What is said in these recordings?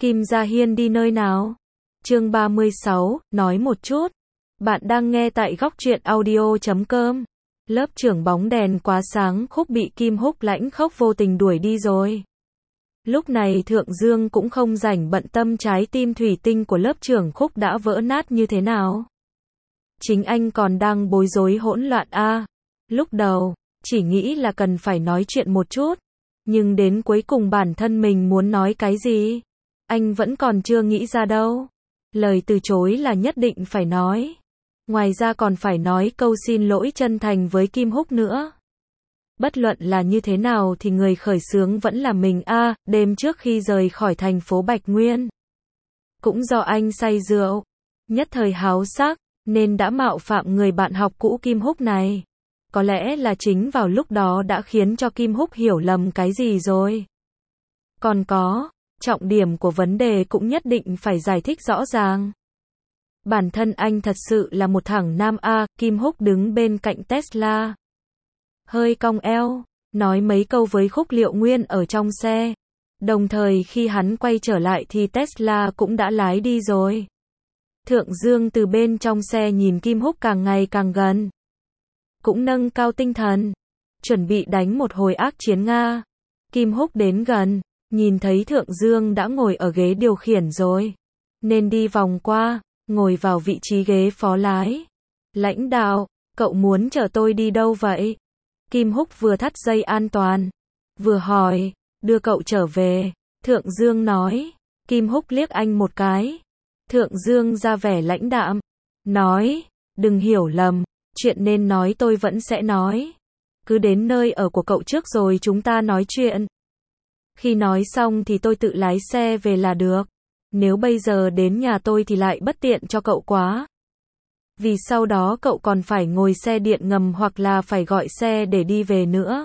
Kim Gia Hiên đi nơi nào? Chương 36, nói một chút. Bạn đang nghe tại góc truyện audio.com. Lớp trưởng bóng đèn quá sáng Khúc bị Kim Húc lãnh khốc vô tình đuổi đi rồi. Lúc này Thượng Dương cũng không rảnh bận tâm trái tim thủy tinh của lớp trưởng Khúc đã vỡ nát như thế nào. Chính anh còn đang bối rối hỗn loạn lúc đầu, chỉ nghĩ là cần phải nói chuyện một chút. Nhưng đến cuối cùng bản thân mình muốn nói cái gì? Anh vẫn còn chưa nghĩ ra đâu. Lời từ chối là nhất định phải nói. Ngoài ra còn phải nói câu xin lỗi chân thành với Kim Húc nữa. Bất luận là như thế nào thì người khởi xướng vẫn là mình đêm trước khi rời khỏi thành phố Bạch Nguyên. Cũng do anh say rượu, nhất thời háo sắc, nên đã mạo phạm người bạn học cũ Kim Húc này. Có lẽ là chính vào lúc đó đã khiến cho Kim Húc hiểu lầm cái gì rồi. Còn có, trọng điểm của vấn đề cũng nhất định phải giải thích rõ ràng. Bản thân anh thật sự là một thằng nam Kim Húc đứng bên cạnh Tesla. Hơi cong eo, nói mấy câu với Khúc Liệu Nguyên ở trong xe. Đồng thời khi hắn quay trở lại thì Tesla cũng đã lái đi rồi. Thượng Dương từ bên trong xe nhìn Kim Húc càng ngày càng gần. Cũng nâng cao tinh thần, chuẩn bị đánh một hồi ác chiến Nga. Kim Húc đến gần, nhìn thấy Thượng Dương đã ngồi ở ghế điều khiển rồi. Nên đi vòng qua, ngồi vào vị trí ghế phó lái. Lãnh đạo, cậu muốn chở tôi đi đâu vậy? Kim Húc vừa thắt dây an toàn, vừa hỏi, đưa cậu trở về. Thượng Dương nói. Kim Húc liếc anh một cái. Thượng Dương ra vẻ lãnh đạm, nói, đừng hiểu lầm, chuyện nên nói tôi vẫn sẽ nói. Cứ đến nơi ở của cậu trước rồi chúng ta nói chuyện. Khi nói xong thì tôi tự lái xe về là được. Nếu bây giờ đến nhà tôi thì lại bất tiện cho cậu quá. Vì sau đó cậu còn phải ngồi xe điện ngầm hoặc là phải gọi xe để đi về nữa.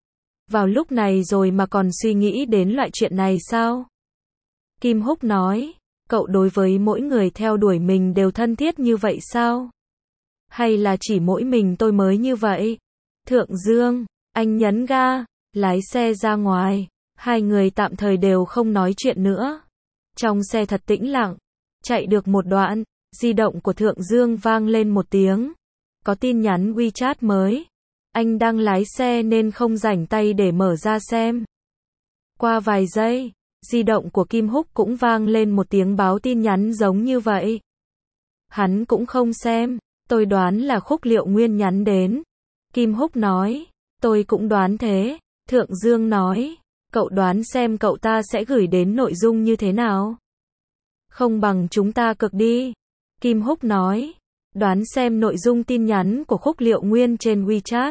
Vào lúc này rồi mà còn suy nghĩ đến loại chuyện này sao? Kim Húc nói, cậu đối với mỗi người theo đuổi mình đều thân thiết như vậy sao? Hay là chỉ mỗi mình tôi mới như vậy? Thượng Dương, anh nhấn ga, lái xe ra ngoài. Hai người tạm thời đều không nói chuyện nữa. Trong xe thật tĩnh lặng. Chạy được một đoạn, di động của Thượng Dương vang lên một tiếng. Có tin nhắn WeChat mới. Anh đang lái xe nên không rảnh tay để mở ra xem. Qua vài giây, di động của Kim Húc cũng vang lên một tiếng báo tin nhắn giống như vậy. Hắn cũng không xem, tôi đoán là Khúc Liệu Nguyên nhắn đến. Kim Húc nói, tôi cũng đoán thế. Thượng Dương nói, cậu đoán xem cậu ta sẽ gửi đến nội dung như thế nào? Không bằng chúng ta cược đi. Kim Húc nói, đoán xem nội dung tin nhắn của Khúc Liệu Nguyên trên WeChat.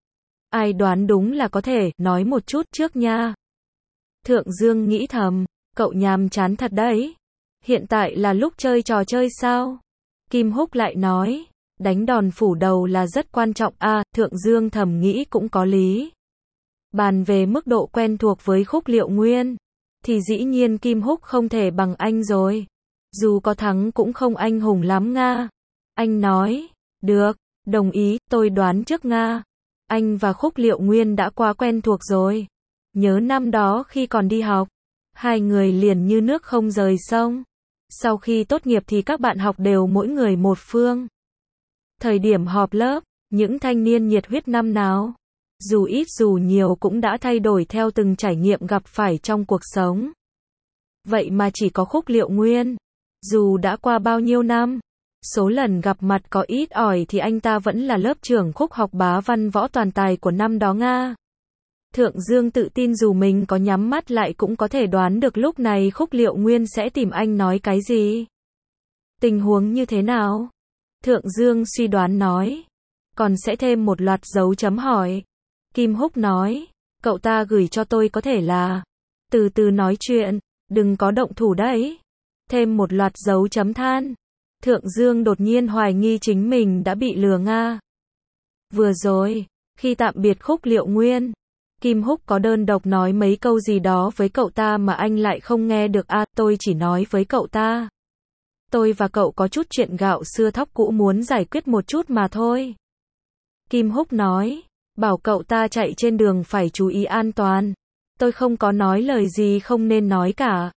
Ai đoán đúng là có thể nói một chút trước nha. Thượng Dương nghĩ thầm, cậu nhàm chán thật đấy. Hiện tại là lúc chơi trò chơi sao? Kim Húc lại nói, đánh đòn phủ đầu là rất quan trọng Thượng Dương thầm nghĩ cũng có lý. Bàn về mức độ quen thuộc với Khúc Liệu Nguyên, thì dĩ nhiên Kim Húc không thể bằng anh rồi. Dù có thắng cũng không anh hùng lắm Nga. Anh nói, được, đồng ý, tôi đoán trước Nga. Anh và Khúc Liệu Nguyên đã quá quen thuộc rồi. Nhớ năm đó khi còn đi học, hai người liền như nước không rời sông. Sau khi tốt nghiệp thì các bạn học đều mỗi người một phương. Thời điểm họp lớp, những thanh niên nhiệt huyết năm nào, dù ít dù nhiều cũng đã thay đổi theo từng trải nghiệm gặp phải trong cuộc sống. Vậy mà chỉ có Khúc Liệu Nguyên, dù đã qua bao nhiêu năm, số lần gặp mặt có ít ỏi thì anh ta vẫn là lớp trưởng Khúc học bá văn võ toàn tài của năm đó Nga. Thượng Dương tự tin dù mình có nhắm mắt lại cũng có thể đoán được lúc này Khúc Liệu Nguyên sẽ tìm anh nói cái gì. Tình huống như thế nào? Thượng Dương suy đoán nói. Còn sẽ thêm một loạt dấu chấm hỏi. Kim Húc nói, cậu ta gửi cho tôi có thể là từ từ nói chuyện, đừng có động thủ đấy. Thêm một loạt dấu chấm than. Thượng Dương đột nhiên hoài nghi chính mình đã bị lừa Nga. Vừa rồi, khi tạm biệt Khúc Liệu Nguyên, Kim Húc có đơn độc nói mấy câu gì đó với cậu ta mà anh lại không nghe được tôi chỉ nói với cậu ta. Tôi và cậu có chút chuyện gạo xưa thóc cũ muốn giải quyết một chút mà thôi. Kim Húc nói, bảo cậu ta chạy trên đường phải chú ý an toàn. Tôi không có nói lời gì không nên nói cả.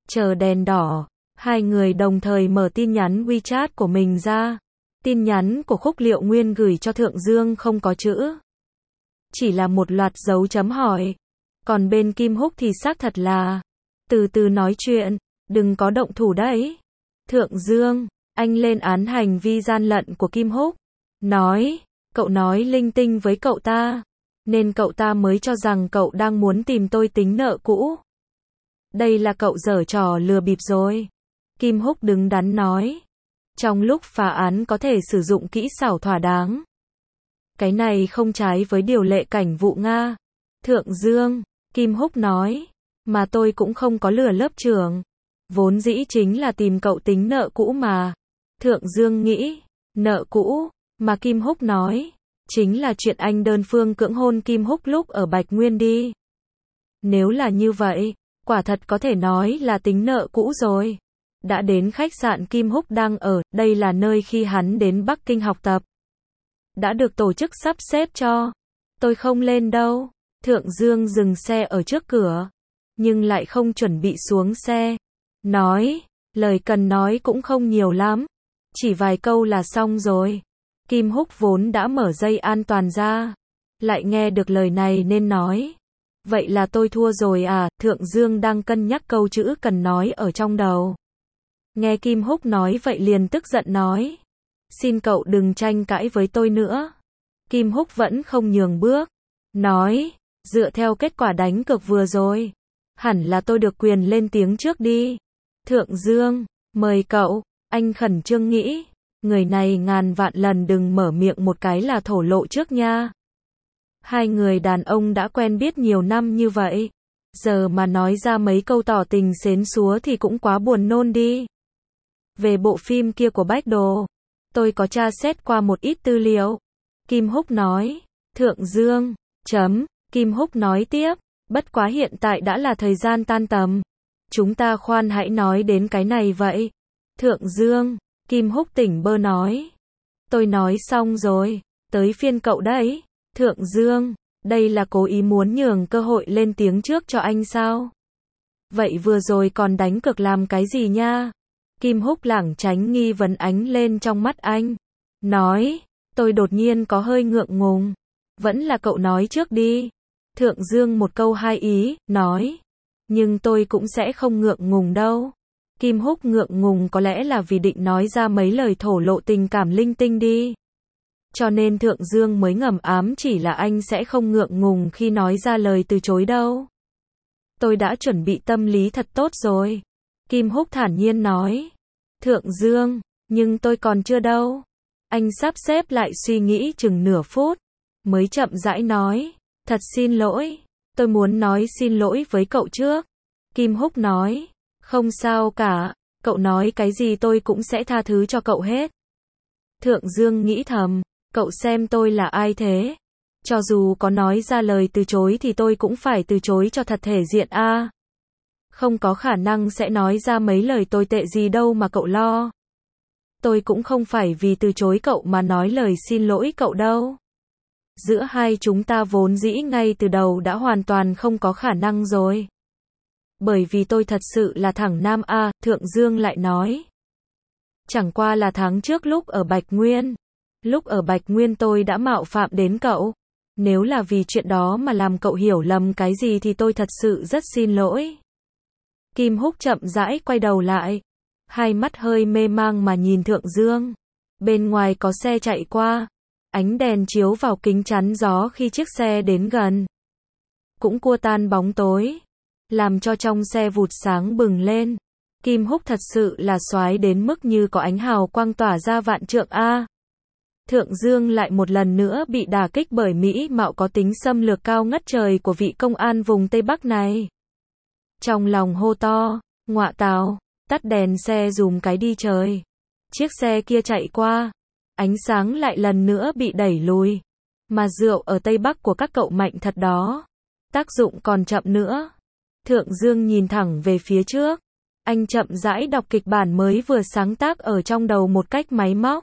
Chờ đèn đỏ, hai người đồng thời mở tin nhắn WeChat của mình ra. Tin nhắn của Khúc Liệu Nguyên gửi cho Thượng Dương không có chữ, chỉ là một loạt dấu chấm hỏi. Còn bên Kim Húc thì xác thật là, từ từ nói chuyện, đừng có động thủ đấy. Thượng Dương, anh lên án hành vi gian lận của Kim Húc. Nói, cậu nói linh tinh với cậu ta, nên cậu ta mới cho rằng cậu đang muốn tìm tôi tính nợ cũ. Đây là cậu giở trò lừa bịp rồi. Kim Húc đứng đắn nói. Trong lúc phá án có thể sử dụng kỹ xảo thỏa đáng. Cái này không trái với điều lệ cảnh vụ Nga. Thượng Dương, Kim Húc nói, mà tôi cũng không có lừa lớp trưởng. Vốn dĩ chính là tìm cậu tính nợ cũ mà. Thượng Dương nghĩ, nợ cũ, mà Kim Húc nói, chính là chuyện anh đơn phương cưỡng hôn Kim Húc lúc ở Bạch Nguyên đi. Nếu là như vậy, quả thật có thể nói là tính nợ cũ rồi. Đã đến khách sạn Kim Húc đang ở, đây là nơi khi hắn đến Bắc Kinh học tập. Đã được tổ chức sắp xếp cho. Tôi không lên đâu. Thượng Dương dừng xe ở trước cửa, nhưng lại không chuẩn bị xuống xe. Nói, lời cần nói cũng không nhiều lắm. Chỉ vài câu là xong rồi. Kim Húc vốn đã mở dây an toàn ra, lại nghe được lời này nên nói. Vậy là tôi thua rồi à? Thượng Dương đang cân nhắc câu chữ cần nói ở trong đầu. Nghe Kim Húc nói vậy liền tức giận nói. Xin cậu đừng tranh cãi với tôi nữa. Kim Húc vẫn không nhường bước. Nói, dựa theo kết quả đánh cược vừa rồi, hẳn là tôi được quyền lên tiếng trước đi. Thượng Dương, mời cậu. Anh khẩn trương nghĩ, người này ngàn vạn lần đừng mở miệng một cái là thổ lộ trước nha. Hai người đàn ông đã quen biết nhiều năm như vậy, giờ mà nói ra mấy câu tỏ tình xến xúa thì cũng quá buồn nôn đi. Về bộ phim kia của Bách Đồ, tôi có tra xét qua một ít tư liệu. Kim Húc nói. Thượng Dương, Kim Húc nói tiếp, bất quá hiện tại đã là thời gian tan tầm. Chúng ta khoan hãy nói đến cái này vậy. Thượng Dương, Kim Húc tỉnh bơ nói. Tôi nói xong rồi, tới phiên cậu đấy. Thượng Dương, đây là cố ý muốn nhường cơ hội lên tiếng trước cho anh sao? Vậy vừa rồi còn đánh cược làm cái gì nha? Kim Húc lảng tránh nghi vấn ánh lên trong mắt anh. Nói, tôi đột nhiên có hơi ngượng ngùng. Vẫn là cậu nói trước đi. Thượng Dương một câu hai ý, nói. Nhưng tôi cũng sẽ không ngượng ngùng đâu. Kim Húc ngượng ngùng có lẽ là vì định nói ra mấy lời thổ lộ tình cảm linh tinh đi. Cho nên Thượng Dương mới ngầm ám chỉ là anh sẽ không ngượng ngùng khi nói ra lời từ chối đâu. Tôi đã chuẩn bị tâm lý thật tốt rồi. Kim Húc thản nhiên nói. Thượng Dương, nhưng tôi còn chưa đâu. Anh sắp xếp lại suy nghĩ chừng nửa phút, mới chậm rãi nói. Thật xin lỗi, tôi muốn nói xin lỗi với cậu trước. Kim Húc nói. Không sao cả, cậu nói cái gì tôi cũng sẽ tha thứ cho cậu hết. Thượng Dương nghĩ thầm, cậu xem tôi là ai thế? Cho dù có nói ra lời từ chối thì tôi cũng phải từ chối cho thật thể diện a. Không có khả năng sẽ nói ra mấy lời tồi tệ gì đâu mà cậu lo. Tôi cũng không phải vì từ chối cậu mà nói lời xin lỗi cậu đâu. Giữa hai chúng ta vốn dĩ ngay từ đầu đã hoàn toàn không có khả năng rồi. Bởi vì tôi thật sự là thẳng nam a. Thượng Dương lại nói. Chẳng qua là tháng trước lúc ở Bạch Nguyên. Lúc ở Bạch Nguyên tôi đã mạo phạm đến cậu. Nếu là vì chuyện đó mà làm cậu hiểu lầm cái gì thì tôi thật sự rất xin lỗi. Kim Húc chậm rãi quay đầu lại. Hai mắt hơi mê mang mà nhìn Thượng Dương. Bên ngoài có xe chạy qua. Ánh đèn chiếu vào kính chắn gió khi chiếc xe đến gần. Cũng cua tan bóng tối. Làm cho trong xe vụt sáng bừng lên. Kim Húc thật sự là soái đến mức như có ánh hào quang tỏa ra vạn trượng a. Thượng Dương lại một lần nữa bị đả kích bởi mỹ mạo có tính xâm lược cao ngất trời của vị công an vùng Tây Bắc này. Trong lòng hô to, ngọa tào, tắt đèn xe dùm cái đi trời. Chiếc xe kia chạy qua, ánh sáng lại lần nữa bị đẩy lùi. Mà rượu ở Tây Bắc của các cậu mạnh thật đó. Tác dụng còn chậm nữa. Thượng Dương nhìn thẳng về phía trước. Anh chậm rãi đọc kịch bản mới vừa sáng tác ở trong đầu một cách máy móc.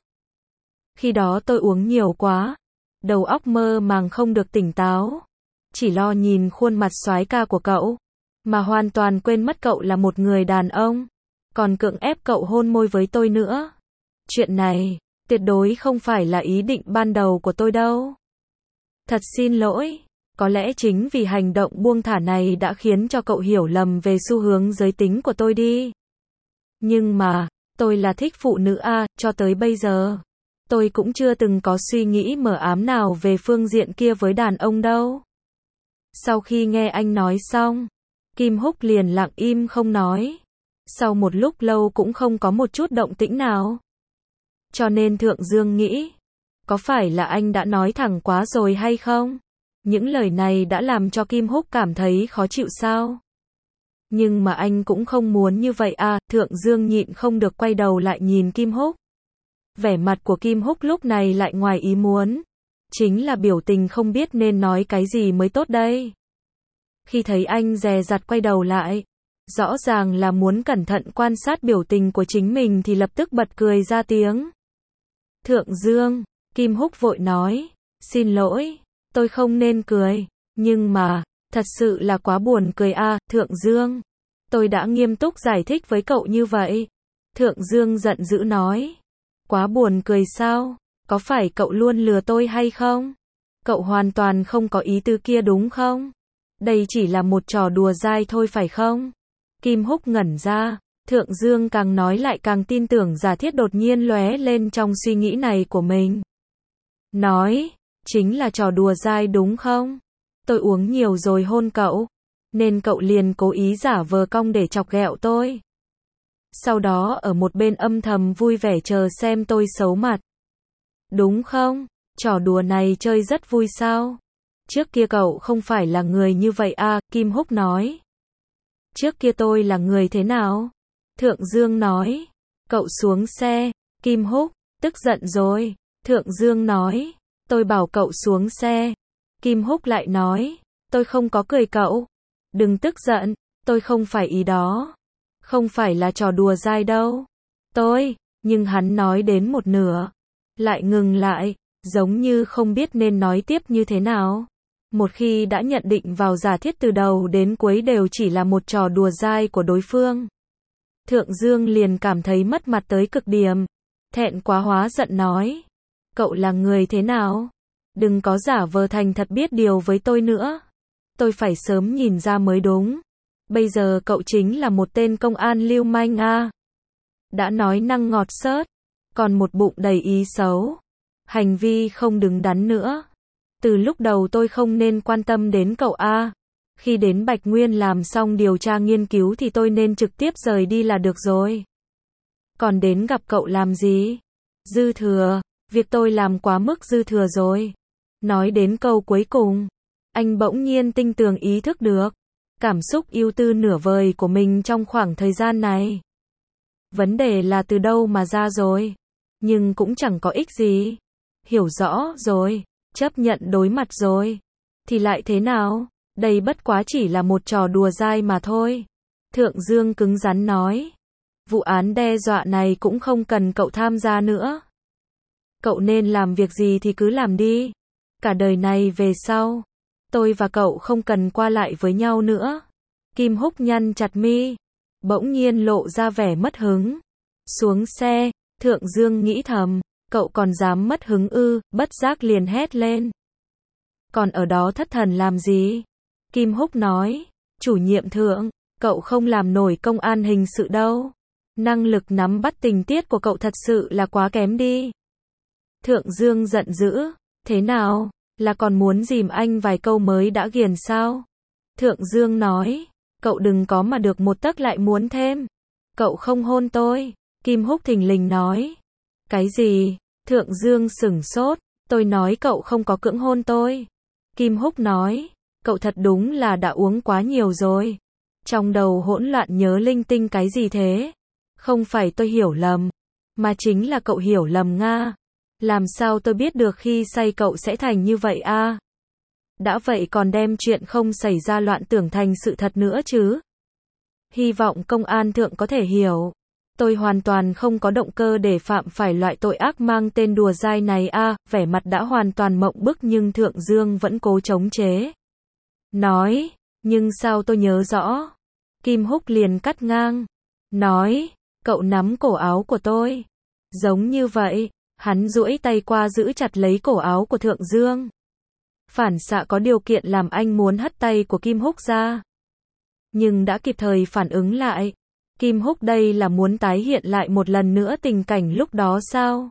Khi đó tôi uống nhiều quá. Đầu óc mơ màng không được tỉnh táo. Chỉ lo nhìn khuôn mặt soái ca của cậu. mà hoàn toàn quên mất cậu là một người đàn ông, còn cưỡng ép cậu hôn môi với tôi nữa. Chuyện này, tuyệt đối không phải là ý định ban đầu của tôi đâu. Thật xin lỗi, có lẽ chính vì hành động buông thả này đã khiến cho cậu hiểu lầm về xu hướng giới tính của tôi đi. Nhưng mà, tôi là thích phụ nữ à, cho tới bây giờ, tôi cũng chưa từng có suy nghĩ mờ ám nào về phương diện kia với đàn ông đâu. Sau khi nghe anh nói xong, Kim Húc liền lặng im không nói. Sau một lúc lâu cũng không có một chút động tĩnh nào. Cho nên Thượng Dương nghĩ, có phải là anh đã nói thẳng quá rồi hay không? Những lời này đã làm cho Kim Húc cảm thấy khó chịu sao? Nhưng mà anh cũng không muốn như vậy à, Thượng Dương nhịn không được quay đầu lại nhìn Kim Húc. Vẻ mặt của Kim Húc lúc này lại ngoài ý muốn. Chính là biểu tình không biết nên nói cái gì mới tốt đây. Khi thấy anh dè dặt quay đầu lại, rõ ràng là muốn cẩn thận quan sát biểu tình của chính mình thì lập tức bật cười ra tiếng. Thượng Dương, Kim Húc vội nói, xin lỗi, tôi không nên cười, nhưng mà, thật sự là quá buồn cười à, Thượng Dương. Tôi đã nghiêm túc giải thích với cậu như vậy. Thượng Dương giận dữ nói, quá buồn cười sao, có phải cậu luôn lừa tôi hay không? Cậu hoàn toàn không có ý tứ kia đúng không? Đây chỉ là một trò đùa dai thôi phải không? Kim Húc ngẩn ra, Thượng Dương càng nói lại càng tin tưởng giả thiết đột nhiên lóe lên trong suy nghĩ này của mình. Nói, chính là trò đùa dai đúng không? Tôi uống nhiều rồi hôn cậu, nên cậu liền cố ý giả vờ cong để chọc ghẹo tôi. Sau đó ở một bên âm thầm vui vẻ chờ xem tôi xấu mặt. Đúng không? Trò đùa này chơi rất vui sao? Trước kia cậu không phải là người như vậy à, Kim Húc nói. Trước kia tôi là người thế nào? Thượng Dương nói. Cậu xuống xe. Kim Húc, tức giận rồi. Thượng Dương nói. Tôi bảo cậu xuống xe. Kim Húc lại nói. Tôi không có cười cậu. Đừng tức giận, tôi không phải ý đó. Không phải là trò đùa dai đâu. Nhưng hắn nói đến một nửa. Lại ngừng lại, giống như không biết nên nói tiếp như thế nào. Một khi đã nhận định vào giả thiết từ đầu đến cuối đều chỉ là một trò đùa dai của đối phương. Thượng Dương liền cảm thấy mất mặt tới cực điểm. Thẹn quá hóa giận nói. Cậu là người thế nào? Đừng có giả vờ thành thật biết điều với tôi nữa. Tôi phải sớm nhìn ra mới đúng. Bây giờ cậu chính là một tên công an lưu manh à. Đã nói năng ngọt xớt, còn một bụng đầy ý xấu. Hành vi không đứng đắn nữa. Từ lúc đầu tôi không nên quan tâm đến cậu à. Khi đến Bạch Nguyên làm xong điều tra nghiên cứu thì tôi nên trực tiếp rời đi là được rồi. Còn đến gặp cậu làm gì? Dư thừa, việc tôi làm quá mức dư thừa rồi. Nói đến câu cuối cùng, anh bỗng nhiên tinh tường ý thức được cảm xúc ưu tư nửa vời của mình trong khoảng thời gian này. Vấn đề là từ đâu mà ra rồi, nhưng cũng chẳng có ích gì. Hiểu rõ rồi, chấp nhận đối mặt rồi, thì lại thế nào? Đây bất quá chỉ là một trò đùa dai mà thôi. Thượng Dương cứng rắn nói. Vụ án đe dọa này cũng không cần cậu tham gia nữa. Cậu nên làm việc gì thì cứ làm đi. Cả đời này về sau, tôi và cậu không cần qua lại với nhau nữa. Kim Húc nhăn chặt mi, bỗng nhiên lộ ra vẻ mất hứng. Xuống xe, Thượng Dương nghĩ thầm, cậu còn dám mất hứng ư, bất giác liền hét lên. Còn ở đó thất thần làm gì? Kim Húc nói, chủ nhiệm Thượng, cậu không làm nổi công an hình sự đâu. Năng lực nắm bắt tình tiết của cậu thật sự là quá kém đi. Thượng Dương giận dữ, thế nào? Là còn muốn dìm anh vài câu mới đã ghiền sao? Thượng Dương nói, cậu đừng có mà được một tấc lại muốn thêm. Cậu không hôn tôi. Kim Húc thình lình nói. Cái gì? Thượng Dương sửng sốt, tôi nói cậu không có cưỡng hôn tôi. Kim Húc nói, cậu thật đúng là đã uống quá nhiều rồi. Trong đầu hỗn loạn nhớ linh tinh cái gì thế? Không phải tôi hiểu lầm, mà chính là cậu hiểu lầm Nga. Làm sao tôi biết được khi say cậu sẽ thành như vậy à? Đã vậy còn đem chuyện không xảy ra loạn tưởng thành sự thật nữa chứ? Hy vọng công an Thượng có thể hiểu. Tôi hoàn toàn không có động cơ để phạm phải loại tội ác mang tên đùa dai này à, vẻ mặt đã hoàn toàn mộng bức nhưng Thượng Dương vẫn cố chống chế. Nói, nhưng sao tôi nhớ rõ, Kim Húc liền cắt ngang, nói, cậu nắm cổ áo của tôi. Giống như vậy, hắn duỗi tay qua giữ chặt lấy cổ áo của Thượng Dương. Phản xạ có điều kiện làm anh muốn hất tay của Kim Húc ra. Nhưng đã kịp thời phản ứng lại. Kim Húc đây là muốn tái hiện lại một lần nữa tình cảnh lúc đó sao?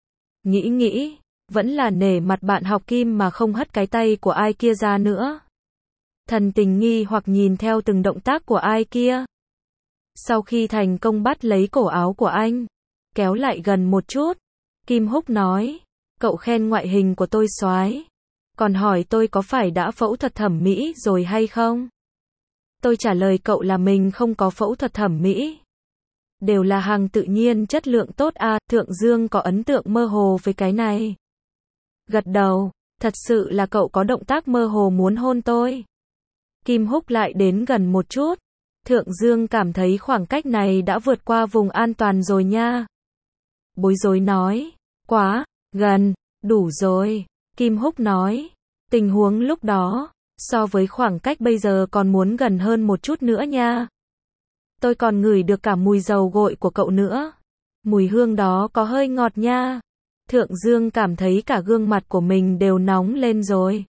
Nghĩ, vẫn là nể mặt bạn học Kim mà không hất cái tay của ai kia ra nữa. Thần tình nghi hoặc nhìn theo từng động tác của ai kia. Sau khi thành công bắt lấy cổ áo của anh, kéo lại gần một chút, Kim Húc nói, cậu khen ngoại hình của tôi xoái, còn hỏi tôi có phải đã phẫu thuật thẩm mỹ rồi hay không? Tôi trả lời cậu là mình không có phẫu thuật thẩm mỹ. Đều là hàng tự nhiên chất lượng tốt à, Thượng Dương có ấn tượng mơ hồ với cái này. Gật đầu, thật sự là cậu có động tác mơ hồ muốn hôn tôi. Kim Húc lại đến gần một chút. Thượng Dương cảm thấy khoảng cách này đã vượt qua vùng an toàn rồi nha. Bối rối nói, quá, gần, đủ rồi. Kim Húc nói, tình huống lúc đó, so với khoảng cách bây giờ còn muốn gần hơn một chút nữa nha. Tôi còn ngửi được cả mùi dầu gội của cậu nữa. Mùi hương đó có hơi ngọt nha. Thượng Dương cảm thấy cả gương mặt của mình đều nóng lên rồi.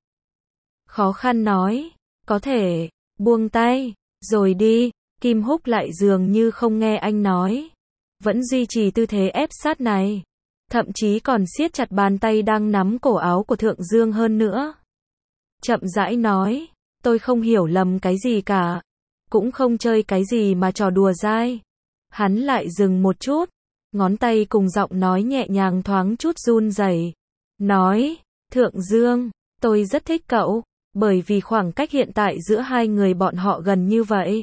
Khó khăn nói, có thể, buông tay, rồi đi. Kim Húc lại dường như không nghe anh nói. Vẫn duy trì tư thế ép sát này. Thậm chí còn siết chặt bàn tay đang nắm cổ áo của Thượng Dương hơn nữa. Chậm rãi nói, tôi không hiểu lầm cái gì cả. Cũng không chơi cái gì mà trò đùa dai. Hắn lại dừng một chút. Ngón tay cùng giọng nói nhẹ nhàng thoáng chút run rẩy. Nói, Thượng Dương, tôi rất thích cậu. Bởi vì khoảng cách hiện tại giữa hai người bọn họ gần như vậy.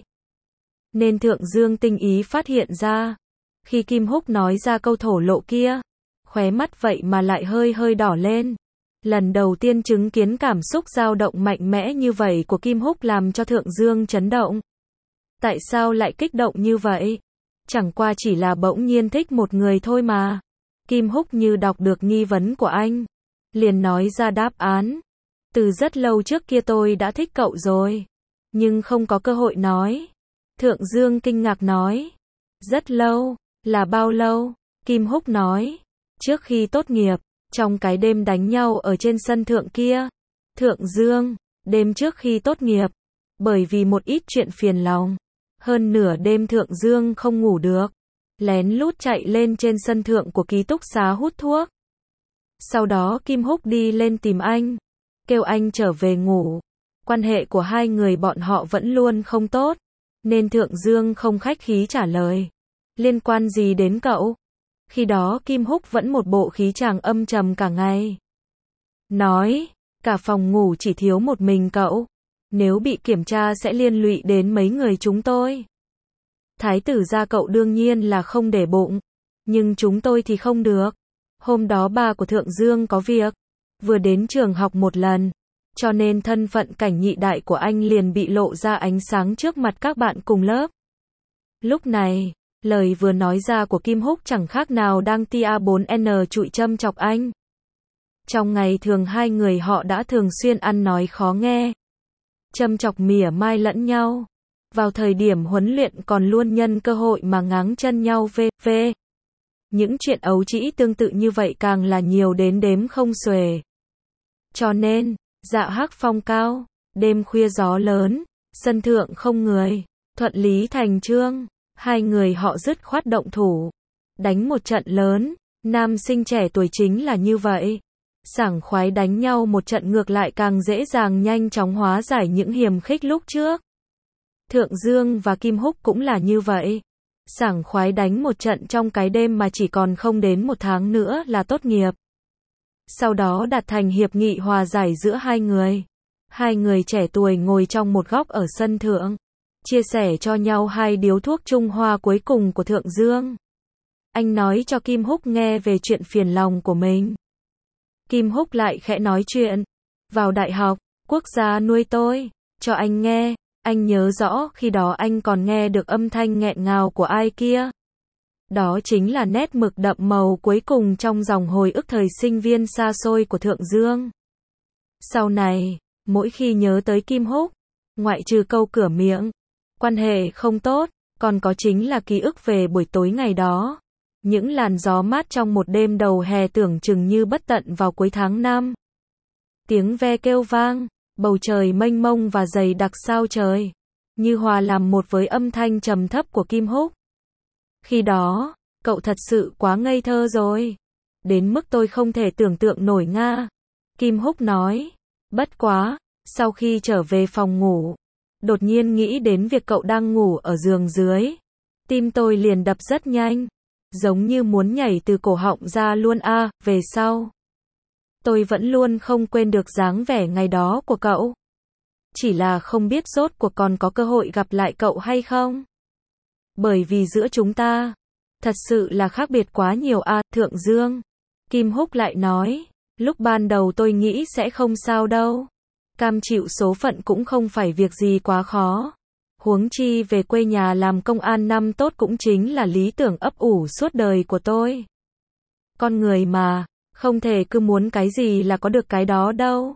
Nên Thượng Dương tinh ý phát hiện ra. Khi Kim Húc nói ra câu thổ lộ kia, khóe mắt vậy mà lại hơi hơi đỏ lên. Lần đầu tiên chứng kiến cảm xúc dao động mạnh mẽ như vậy của Kim Húc làm cho Thượng Dương chấn động. Tại sao lại kích động như vậy? Chẳng qua chỉ là bỗng nhiên thích một người thôi mà. Kim Húc như đọc được nghi vấn của anh. Liền nói ra đáp án. Từ rất lâu trước kia tôi đã thích cậu rồi. Nhưng không có cơ hội nói. Thượng Dương kinh ngạc nói. Rất lâu, là bao lâu? Kim Húc nói. Trước khi tốt nghiệp, trong cái đêm đánh nhau ở trên sân thượng kia. Thượng Dương, đêm trước khi tốt nghiệp. Bởi vì một ít chuyện phiền lòng. Hơn nửa đêm Thượng Dương không ngủ được. Lén lút chạy lên trên sân thượng của ký túc xá hút thuốc. Sau đó Kim Húc đi lên tìm anh. Kêu anh trở về ngủ. Quan hệ của hai người bọn họ vẫn luôn không tốt. Nên Thượng Dương không khách khí trả lời. Liên quan gì đến cậu? Khi đó Kim Húc vẫn một bộ khí chàng âm trầm cả ngày. Nói, cả phòng ngủ chỉ thiếu một mình cậu. Nếu bị kiểm tra sẽ liên lụy đến mấy người chúng tôi. Thái tử gia cậu đương nhiên là không để bụng. Nhưng chúng tôi thì không được. Hôm đó ba của Thượng Dương có việc. Vừa đến trường học một lần. Cho nên thân phận cảnh nhị đại của anh liền bị lộ ra ánh sáng trước mặt các bạn cùng lớp. Lúc này, lời vừa nói ra của Kim Húc chẳng khác nào đang tia 4N trụi châm chọc anh. Trong ngày thường hai người họ đã thường xuyên ăn nói khó nghe. Châm chọc mỉa mai lẫn nhau. Vào thời điểm huấn luyện còn luôn nhân cơ hội mà ngáng chân nhau v.v. Những chuyện ấu trĩ tương tự như vậy càng là nhiều đến đếm không xuể. Cho nên, dạ hắc phong cao, đêm khuya gió lớn, sân thượng không người, thuận lý thành chương, hai người họ dứt khoát động thủ. Đánh một trận lớn, nam sinh trẻ tuổi chính là như vậy. Sảng khoái đánh nhau một trận ngược lại càng dễ dàng nhanh chóng hóa giải những hiềm khích lúc trước. Thượng Dương và Kim Húc cũng là như vậy. Sảng khoái đánh một trận trong cái đêm mà chỉ còn không đến một tháng nữa là tốt nghiệp. Sau đó đạt thành hiệp nghị hòa giải giữa hai người. Hai người trẻ tuổi ngồi trong một góc ở sân thượng. Chia sẻ cho nhau hai điếu thuốc Trung Hoa cuối cùng của Thượng Dương. Anh nói cho Kim Húc nghe về chuyện phiền lòng của mình. Kim Húc lại khẽ nói chuyện. Vào đại học, quốc gia nuôi tôi, cho anh nghe. Anh nhớ rõ khi đó anh còn nghe được âm thanh nghẹn ngào của ai kia. Đó chính là nét mực đậm màu cuối cùng trong dòng hồi ức thời sinh viên xa xôi của Thượng Dương. Sau này, mỗi khi nhớ tới Kim Húc, ngoại trừ câu cửa miệng, Quan hệ không tốt, còn có chính là ký ức về buổi tối ngày đó. Những làn gió mát trong một đêm đầu hè tưởng chừng như bất tận vào cuối tháng 5. Tiếng ve kêu vang, bầu trời mênh mông và dày đặc sao trời, như hòa làm một với âm thanh trầm thấp của Kim Húc. Khi đó, cậu thật sự quá ngây thơ rồi. Đến mức tôi không thể tưởng tượng nổi nga. Kim Húc nói. Bất quá, sau khi trở về phòng ngủ, đột nhiên nghĩ đến việc cậu đang ngủ ở giường dưới. Tim tôi liền đập rất nhanh, giống như muốn nhảy từ cổ họng ra luôn a. Về sau, tôi vẫn luôn không quên được dáng vẻ ngày đó của cậu. Chỉ là không biết rốt cuộc còn có cơ hội gặp lại cậu hay không. Bởi vì giữa chúng ta, thật sự là khác biệt quá nhiều a. Thượng Dương. Kim Húc lại nói, lúc ban đầu tôi nghĩ sẽ không sao đâu. Cam chịu số phận cũng không phải việc gì quá khó. Huống chi về quê nhà làm công an năm tốt cũng chính là lý tưởng ấp ủ suốt đời của tôi. Con người mà, không thể cứ muốn cái gì là có được cái đó đâu.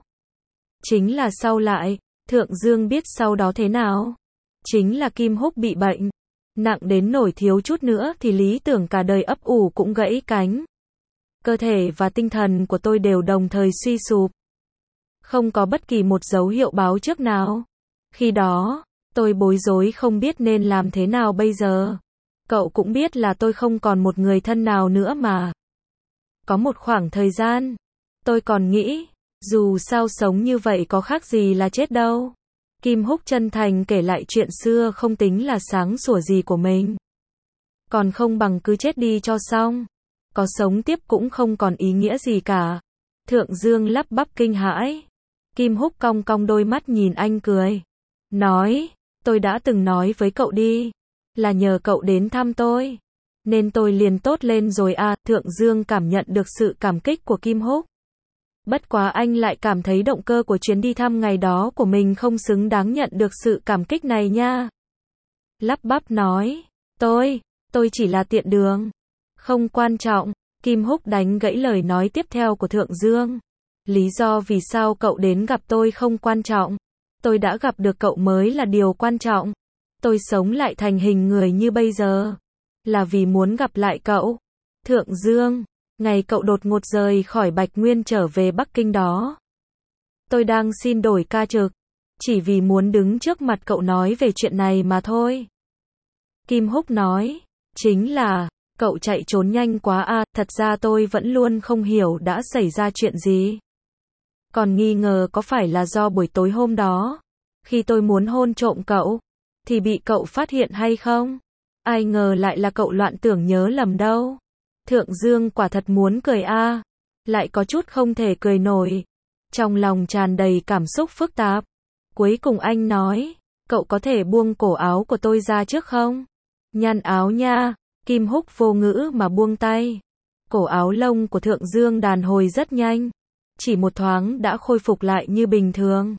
Chính là sau lại, Thượng Dương biết sau đó thế nào? Chính là Kim Húc bị bệnh, nặng đến nỗi thiếu chút nữa thì lý tưởng cả đời ấp ủ cũng gãy cánh. Cơ thể và tinh thần của tôi đều đồng thời suy sụp. Không có bất kỳ một dấu hiệu báo trước nào. Khi đó, tôi bối rối không biết nên làm thế nào bây giờ. Cậu cũng biết là tôi không còn một người thân nào nữa mà. Có một khoảng thời gian, tôi còn nghĩ, dù sao sống như vậy có khác gì là chết đâu. Kim Húc chân thành kể lại chuyện xưa không tính là sáng sủa gì của mình. Còn không bằng cứ chết đi cho xong. Có sống tiếp cũng không còn ý nghĩa gì cả. Thượng Dương lắp bắp kinh hãi. Kim Húc cong cong đôi mắt nhìn anh cười. Nói, tôi đã từng nói với cậu đi. Là nhờ cậu đến thăm tôi. Nên tôi liền tốt lên rồi à. Thượng Dương cảm nhận được sự cảm kích của Kim Húc. Bất quá anh lại cảm thấy động cơ của chuyến đi thăm ngày đó của mình không xứng đáng nhận được sự cảm kích này nha. Lắp bắp nói, tôi chỉ là tiện đường. Không quan trọng. Kim Húc đánh gãy lời nói tiếp theo của Thượng Dương. Lý do vì sao cậu đến gặp tôi không quan trọng. Tôi đã gặp được cậu mới là điều quan trọng. Tôi sống lại thành hình người như bây giờ là vì muốn gặp lại cậu. Thượng Dương, ngày cậu đột ngột rời khỏi Bạch Nguyên trở về Bắc Kinh đó, tôi đang xin đổi ca trực, chỉ vì muốn đứng trước mặt cậu nói về chuyện này mà thôi. Kim Húc nói, chính là, cậu chạy trốn nhanh quá à. Thật ra tôi vẫn luôn không hiểu đã xảy ra chuyện gì. Còn nghi ngờ có phải là do buổi tối hôm đó, khi tôi muốn hôn trộm cậu, thì bị cậu phát hiện hay không? Ai ngờ lại là cậu loạn tưởng nhớ lầm đâu. Thượng Dương quả thật muốn cười a, lại có chút không thể cười nổi. Trong lòng tràn đầy cảm xúc phức tạp. Cuối cùng anh nói, cậu có thể buông cổ áo của tôi ra trước không? Nhăn áo nha. Kim Húc vô ngữ mà buông tay. Cổ áo lông của Thượng Dương đàn hồi rất nhanh. Chỉ một thoáng đã khôi phục lại như bình thường.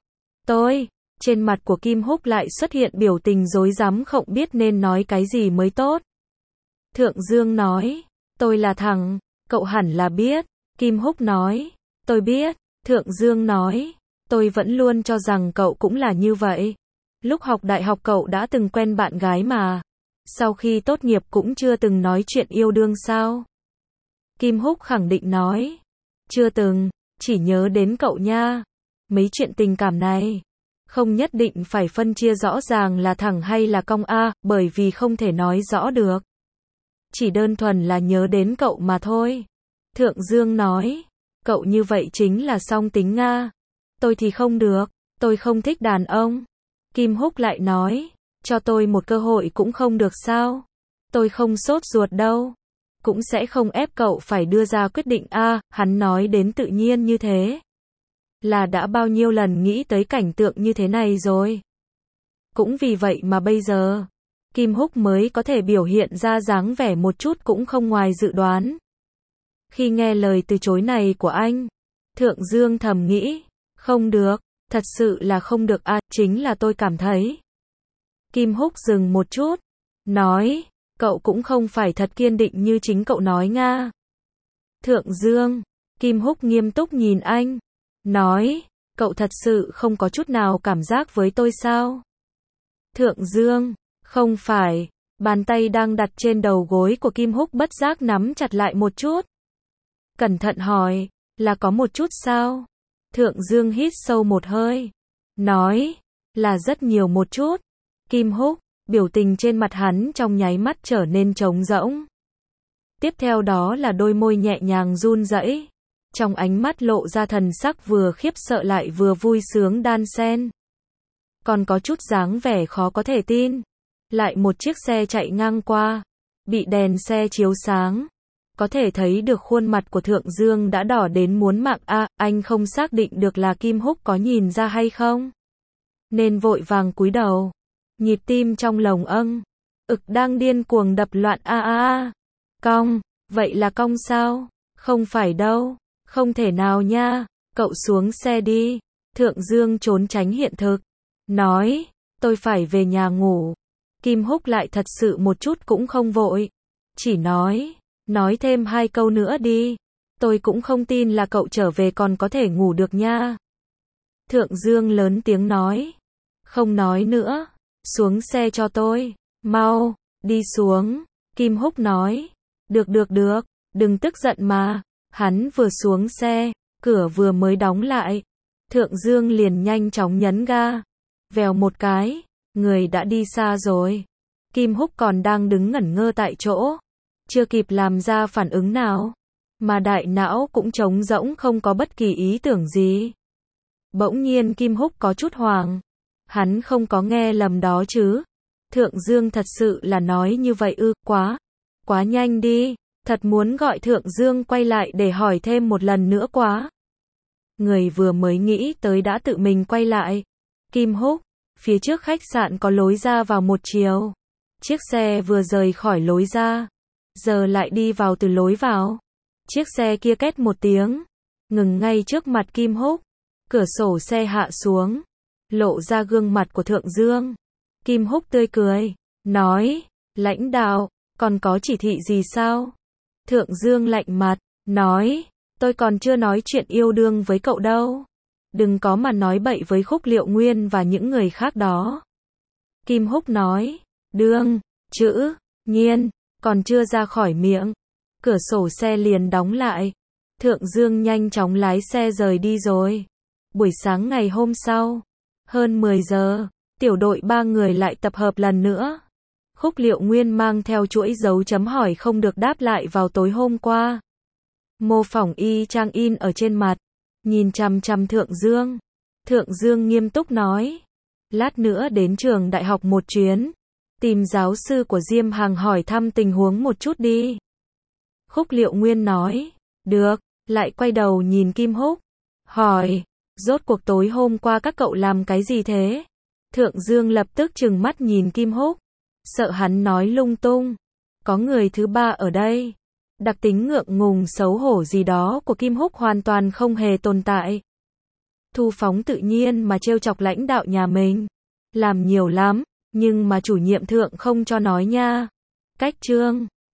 Trên mặt của Kim Húc lại xuất hiện biểu tình rối rắm không biết nên nói cái gì mới tốt. Thượng Dương nói, tôi là thằng, cậu hẳn là biết. Kim Húc nói, tôi biết. Thượng Dương nói, tôi vẫn luôn cho rằng cậu cũng là như vậy. Lúc học đại học cậu đã từng quen bạn gái mà. Sau khi tốt nghiệp cũng chưa từng nói chuyện yêu đương sao? Kim Húc khẳng định nói, chưa từng, chỉ nhớ đến cậu nha. Mấy chuyện tình cảm này, không nhất định phải phân chia rõ ràng là thẳng hay là cong a, bởi vì không thể nói rõ được. Chỉ đơn thuần là nhớ đến cậu mà thôi. Thượng Dương nói, cậu như vậy chính là song tính nga. Tôi thì không được, tôi không thích đàn ông. Kim Húc lại nói, cho tôi một cơ hội cũng không được sao? Tôi không sốt ruột đâu. Cũng sẽ không ép cậu phải đưa ra quyết định a. Hắn nói đến tự nhiên như thế. Là đã bao nhiêu lần nghĩ tới cảnh tượng như thế này rồi. Cũng vì vậy mà bây giờ, Kim Húc mới có thể biểu hiện ra dáng vẻ một chút cũng không ngoài dự đoán. Khi nghe lời từ chối này của anh, Thượng Dương thầm nghĩ, không được, thật sự là không được a, chính là tôi cảm thấy. Kim Húc dừng một chút, nói, cậu cũng không phải thật kiên định như chính cậu nói nga. Thượng Dương, Kim Húc nghiêm túc nhìn anh, nói, cậu thật sự không có chút nào cảm giác với tôi sao? Thượng Dương, không phải. Bàn tay đang đặt trên đầu gối của Kim Húc bất giác nắm chặt lại một chút. Cẩn thận hỏi, là có một chút sao? Thượng Dương hít sâu một hơi. Nói, là rất nhiều một chút. Kim Húc, biểu tình trên mặt hắn trong nháy mắt trở nên trống rỗng. Tiếp theo đó là đôi môi nhẹ nhàng run rẩy. Trong ánh mắt lộ ra thần sắc vừa khiếp sợ lại vừa vui sướng đan xen. Còn có chút dáng vẻ khó có thể tin. Lại một chiếc xe chạy ngang qua, bị đèn xe chiếu sáng. Có thể thấy được khuôn mặt của Thượng Dương đã đỏ đến muốn mạng anh không xác định được là Kim Húc có nhìn ra hay không. Nên vội vàng cúi đầu. Nhịp tim trong lồng ực đang điên cuồng đập loạn Cong, vậy là cong sao? Không phải đâu, không thể nào nha, cậu xuống xe đi. Thượng Dương trốn tránh hiện thực. Nói, tôi phải về nhà ngủ. Kim Húc lại thật sự một chút cũng không vội. Chỉ nói thêm 2 câu nữa đi. Tôi cũng không tin là cậu trở về còn có thể ngủ được nha. Thượng Dương lớn tiếng nói. Không nói nữa, xuống xe cho tôi, mau, đi xuống. Kim Húc nói. Được, đừng tức giận mà. Hắn vừa xuống xe, cửa vừa mới đóng lại. Thượng Dương liền nhanh chóng nhấn ga. Vèo một cái, người đã đi xa rồi. Kim Húc còn đang đứng ngẩn ngơ tại chỗ. Chưa kịp làm ra phản ứng nào. Mà đại não cũng trống rỗng không có bất kỳ ý tưởng gì. Bỗng nhiên Kim Húc có chút hoảng. Hắn không có nghe lầm đó chứ. Thượng Dương thật sự là nói như vậy quá nhanh đi. Thật muốn gọi Thượng Dương quay lại để hỏi thêm một lần nữa quá. Người vừa mới nghĩ tới đã tự mình quay lại. Kim Húc, phía trước khách sạn có lối ra vào một chiều. Chiếc xe vừa rời khỏi lối ra, giờ lại đi vào từ lối vào. Chiếc xe kia két một tiếng, ngừng ngay trước mặt Kim Húc. Cửa sổ xe hạ xuống, lộ ra gương mặt của Thượng Dương. Kim Húc tươi cười, nói, lãnh đạo, còn có chỉ thị gì sao? Thượng Dương lạnh mặt, nói, tôi còn chưa nói chuyện yêu đương với cậu đâu. Đừng có mà nói bậy với Khúc Liệu Nguyên và những người khác đó. Kim Húc nói, đương, chữ, nhiên, còn chưa ra khỏi miệng. Cửa sổ xe liền đóng lại. Thượng Dương nhanh chóng lái xe rời đi rồi. Buổi sáng ngày hôm sau, hơn 10 giờ, tiểu đội 3 người lại tập hợp lần nữa. Khúc Liệu Nguyên mang theo chuỗi dấu chấm hỏi không được đáp lại vào tối hôm qua. Mô phỏng y chang in ở trên mặt. Nhìn chằm chằm Thượng Dương. Thượng Dương nghiêm túc nói. Lát nữa đến trường đại học một chuyến. Tìm giáo sư của Diêm Hằng hỏi thăm tình huống một chút đi. Khúc Liệu Nguyên nói. Được, lại quay đầu nhìn Kim Húc. Hỏi, rốt cuộc tối hôm qua các cậu làm cái gì thế? Thượng Dương lập tức trừng mắt nhìn Kim Húc. Sợ hắn nói lung tung. Có người thứ ba ở đây. Đặc tính ngượng ngùng xấu hổ gì đó của Kim Húc hoàn toàn không hề tồn tại. Thu phóng tự nhiên mà trêu chọc lãnh đạo nhà mình. Làm nhiều lắm, nhưng mà chủ nhiệm Thượng không cho nói nha. Cách chương